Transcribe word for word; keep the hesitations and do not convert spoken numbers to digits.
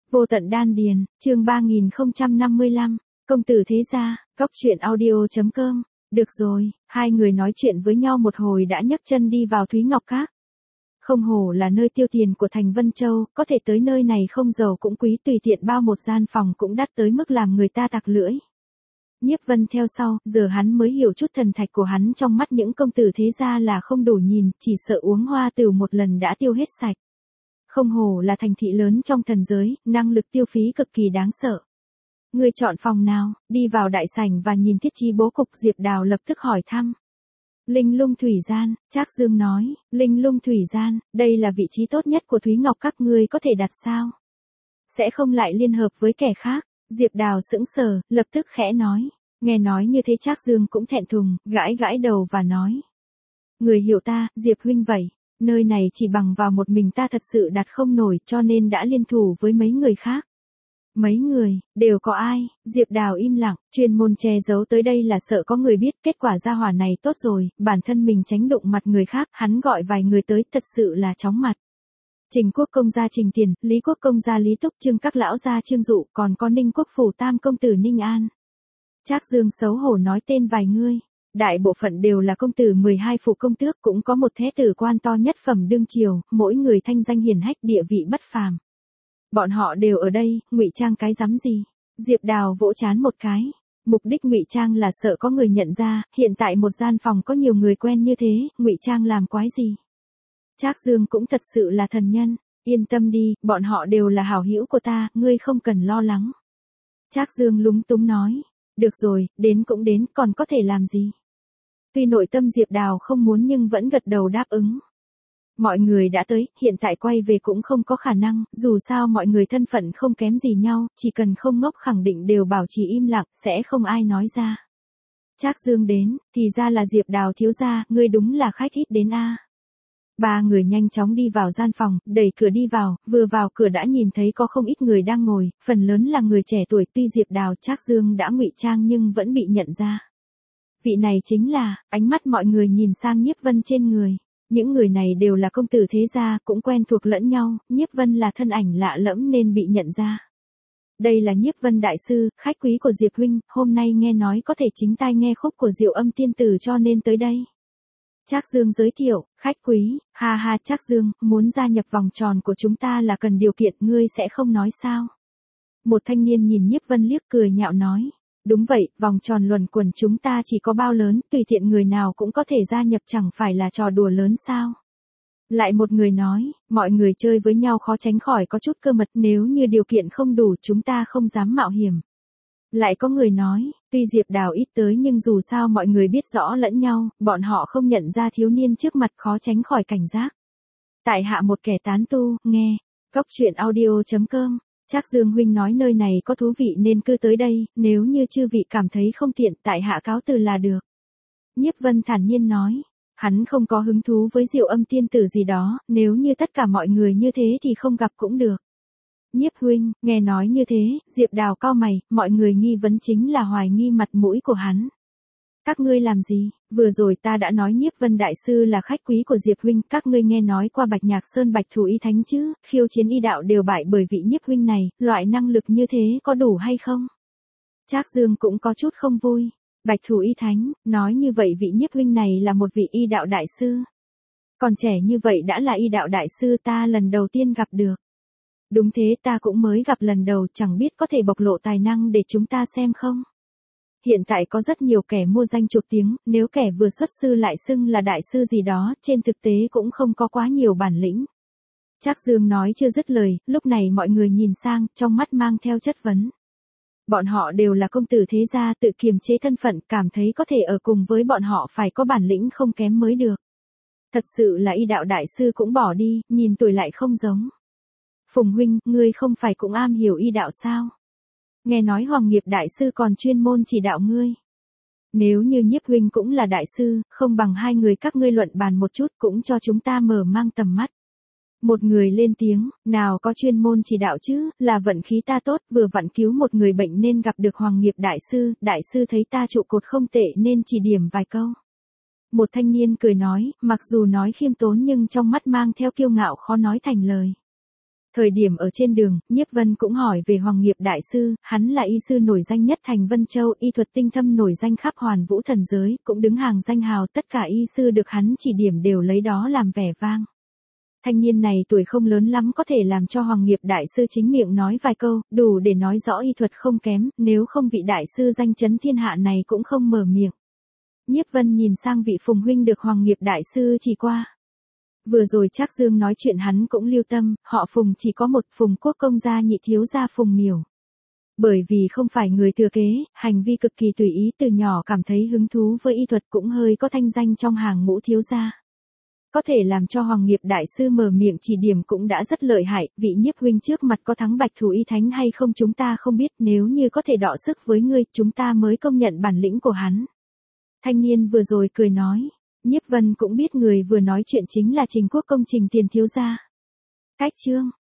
Vô tận đan điền, chương ba nghìn không trăm năm mươi lăm, công tử thế gia, cóc truyện audio.com. Được rồi, hai người nói chuyện với nhau một hồi đã nhấc chân đi vào Thúy Ngọc Các. Không hổ là nơi tiêu tiền của thành Vân Châu, có thể tới nơi này không giàu cũng quý, tùy tiện bao một gian phòng cũng đắt tới mức làm người ta tặc lưỡi. Nhiếp Vân theo sau, giờ hắn mới hiểu chút thần thạch của hắn trong mắt những công tử thế gia là không đủ nhìn, chỉ sợ uống hoa tửu một lần đã tiêu hết sạch. Không hổ là thành thị lớn trong thần giới, năng lực tiêu phí cực kỳ đáng sợ. Người chọn phòng nào, đi vào đại sảnh và nhìn thiết trí bố cục, Diệp Đào lập tức hỏi thăm. Linh Lung Thủy Gian, Trác Dương nói, Linh Lung Thủy Gian, đây là vị trí tốt nhất của Thúy Ngọc Các, ngươi có thể đặt sao? Sẽ không lại liên hợp với kẻ khác. Diệp Đào sững sờ, lập tức khẽ nói. Nghe nói như thế Trác Dương cũng thẹn thùng, gãi gãi đầu và nói. Người hiểu ta, Diệp huynh vậy. Nơi này chỉ bằng vào một mình ta thật sự đặt không nổi, cho nên đã liên thủ với mấy người khác. Mấy người, đều có ai? Diệp Đào im lặng, chuyên môn che giấu tới đây là sợ có người biết, kết quả gia hỏa này tốt rồi, bản thân mình tránh đụng mặt người khác, hắn gọi vài người tới thật sự là chóng mặt. Trình Quốc công gia Trình Tiền, Lý Quốc công gia Lý Túc, Trương các lão gia Trương Dụ, còn có Ninh Quốc phủ tam công tử Ninh An. Trác Dương xấu hổ nói tên vài người. Đại bộ phận đều là công tử mười hai phủ công tước, cũng có một thế tử quan to nhất phẩm đương triều, mỗi người thanh danh hiển hách, địa vị bất phàm. Bọn họ đều ở đây, ngụy trang cái rắm gì? Diệp Đào vỗ chán một cái. Mục đích ngụy trang là sợ có người nhận ra, hiện tại một gian phòng có nhiều người quen như thế, ngụy trang làm quái gì? Trác Dương cũng thật sự là thần nhân, yên tâm đi, bọn họ đều là hảo hữu của ta, ngươi không cần lo lắng. Trác Dương lúng túng nói, được rồi, đến cũng đến, còn có thể làm gì? Tuy nội tâm Diệp Đào không muốn nhưng vẫn gật đầu đáp ứng. Mọi người đã tới, hiện tại quay về cũng không có khả năng, dù sao mọi người thân phận không kém gì nhau, chỉ cần không ngốc khẳng định đều bảo trì im lặng, sẽ không ai nói ra. Trác Dương đến, thì ra là Diệp Đào thiếu gia, ngươi đúng là khách ít đến a. Ba người nhanh chóng đi vào gian phòng, đẩy cửa đi vào, vừa vào cửa đã nhìn thấy có không ít người đang ngồi, phần lớn là người trẻ tuổi, tuy Diệp Đào Trác Dương đã ngụy trang nhưng vẫn bị nhận ra. Vị này chính là, ánh mắt mọi người nhìn sang Nhiếp Vân trên người. Những người này đều là công tử thế gia, cũng quen thuộc lẫn nhau, Nhiếp Vân là thân ảnh lạ lẫm nên bị nhận ra. Đây là Nhiếp Vân đại sư, khách quý của Diệp huynh, hôm nay nghe nói có thể chính tai nghe khúc của Diệu Âm tiên tử cho nên tới đây. Trác Dương giới thiệu, khách quý, ha ha Trác Dương, muốn gia nhập vòng tròn của chúng ta là cần điều kiện, ngươi sẽ không nói sao? Một thanh niên nhìn Nhiếp Vân liếc cười nhạo nói. Đúng vậy, vòng tròn luẩn quẩn chúng ta chỉ có bao lớn, tùy tiện người nào cũng có thể gia nhập, chẳng phải là trò đùa lớn sao? Lại một người nói, mọi người chơi với nhau khó tránh khỏi có chút cơ mật, nếu như điều kiện không đủ chúng ta không dám mạo hiểm. Lại có người nói, tuy Diệp Đào ít tới nhưng dù sao mọi người biết rõ lẫn nhau, bọn họ không nhận ra thiếu niên trước mặt khó tránh khỏi cảnh giác. Tại hạ một kẻ tán tu, nghe, cóc truyện audio.com. Trác Dương huynh nói nơi này có thú vị nên cứ tới đây, nếu như chư vị cảm thấy không tiện tại hạ cáo từ là được. Nhiếp Vân thản nhiên nói, hắn không có hứng thú với Diệu Âm tiên tử gì đó, nếu như tất cả mọi người như thế thì không gặp cũng được. Nhiếp huynh, nghe nói như thế, Diệp Đào cau mày, mọi người nghi vấn chính là hoài nghi mặt mũi của hắn. Các ngươi làm gì? Vừa rồi ta đã nói Nhiếp Vân đại sư là khách quý của Diệp huynh, các ngươi nghe nói qua Bạch Nhạc Sơn Bạch Thủ Y Thánh chứ, khiêu chiến y đạo đều bại bởi vị Nhiếp huynh này, loại năng lực như thế có đủ hay không? Trác Dương cũng có chút không vui. Bạch Thủ Y Thánh, nói như vậy vị Nhiếp huynh này là một vị y đạo đại sư. Còn trẻ như vậy đã là y đạo đại sư, ta lần đầu tiên gặp được. Đúng thế, ta cũng mới gặp lần đầu, chẳng biết có thể bộc lộ tài năng để chúng ta xem không? Hiện tại có rất nhiều kẻ mua danh chuộc tiếng, nếu kẻ vừa xuất sư lại xưng là đại sư gì đó, trên thực tế cũng không có quá nhiều bản lĩnh. Trác Dương nói chưa dứt lời, lúc này mọi người nhìn sang, trong mắt mang theo chất vấn. Bọn họ đều là công tử thế gia, tự kiềm chế thân phận, cảm thấy có thể ở cùng với bọn họ phải có bản lĩnh không kém mới được. Thật sự là y đạo đại sư cũng bỏ đi, nhìn tuổi lại không giống. Phùng huynh, ngươi không phải cũng am hiểu y đạo sao? Nghe nói Hoàng Nghiệp đại sư còn chuyên môn chỉ đạo ngươi. Nếu như Nhiếp huynh cũng là đại sư, không bằng hai người các ngươi luận bàn một chút cũng cho chúng ta mở mang tầm mắt. Một người lên tiếng, nào có chuyên môn chỉ đạo chứ, là vận khí ta tốt, vừa vặn cứu một người bệnh nên gặp được Hoàng Nghiệp đại sư, đại sư thấy ta trụ cột không tệ nên chỉ điểm vài câu. Một thanh niên cười nói, mặc dù nói khiêm tốn nhưng trong mắt mang theo kiêu ngạo khó nói thành lời. Thời điểm ở trên đường, Nhiếp Vân cũng hỏi về Hoàng Nghiệp Đại Sư, hắn là y sư nổi danh nhất thành Vân Châu, y thuật tinh thâm nổi danh khắp hoàn vũ thần giới, cũng đứng hàng danh hào, tất cả y sư được hắn chỉ điểm đều lấy đó làm vẻ vang. Thanh niên này tuổi không lớn lắm có thể làm cho Hoàng Nghiệp Đại Sư chính miệng nói vài câu, đủ để nói rõ y thuật không kém, nếu không vị đại sư danh chấn thiên hạ này cũng không mở miệng. Nhiếp Vân nhìn sang vị Phùng huynh được Hoàng Nghiệp Đại Sư chỉ qua. Vừa rồi Trác Dương nói chuyện hắn cũng lưu tâm, họ Phùng chỉ có một, Phùng Quốc công gia nhị thiếu gia Phùng Miểu. Bởi vì không phải người thừa kế, hành vi cực kỳ tùy ý, từ nhỏ cảm thấy hứng thú với y thuật, cũng hơi có thanh danh trong hàng ngũ thiếu gia. Có thể làm cho Hoàng Nghiệp Đại Sư mở miệng chỉ điểm cũng đã rất lợi hại, vị Nhiếp huynh trước mặt có thắng Bạch Thủ Y Thánh hay không chúng ta không biết, nếu như có thể đọ sức với ngươi, chúng ta mới công nhận bản lĩnh của hắn. Thanh niên vừa rồi cười nói. Nhiếp Vân cũng biết người vừa nói chuyện chính là Trình Quốc công Trình Tiền thiếu gia. Cách chương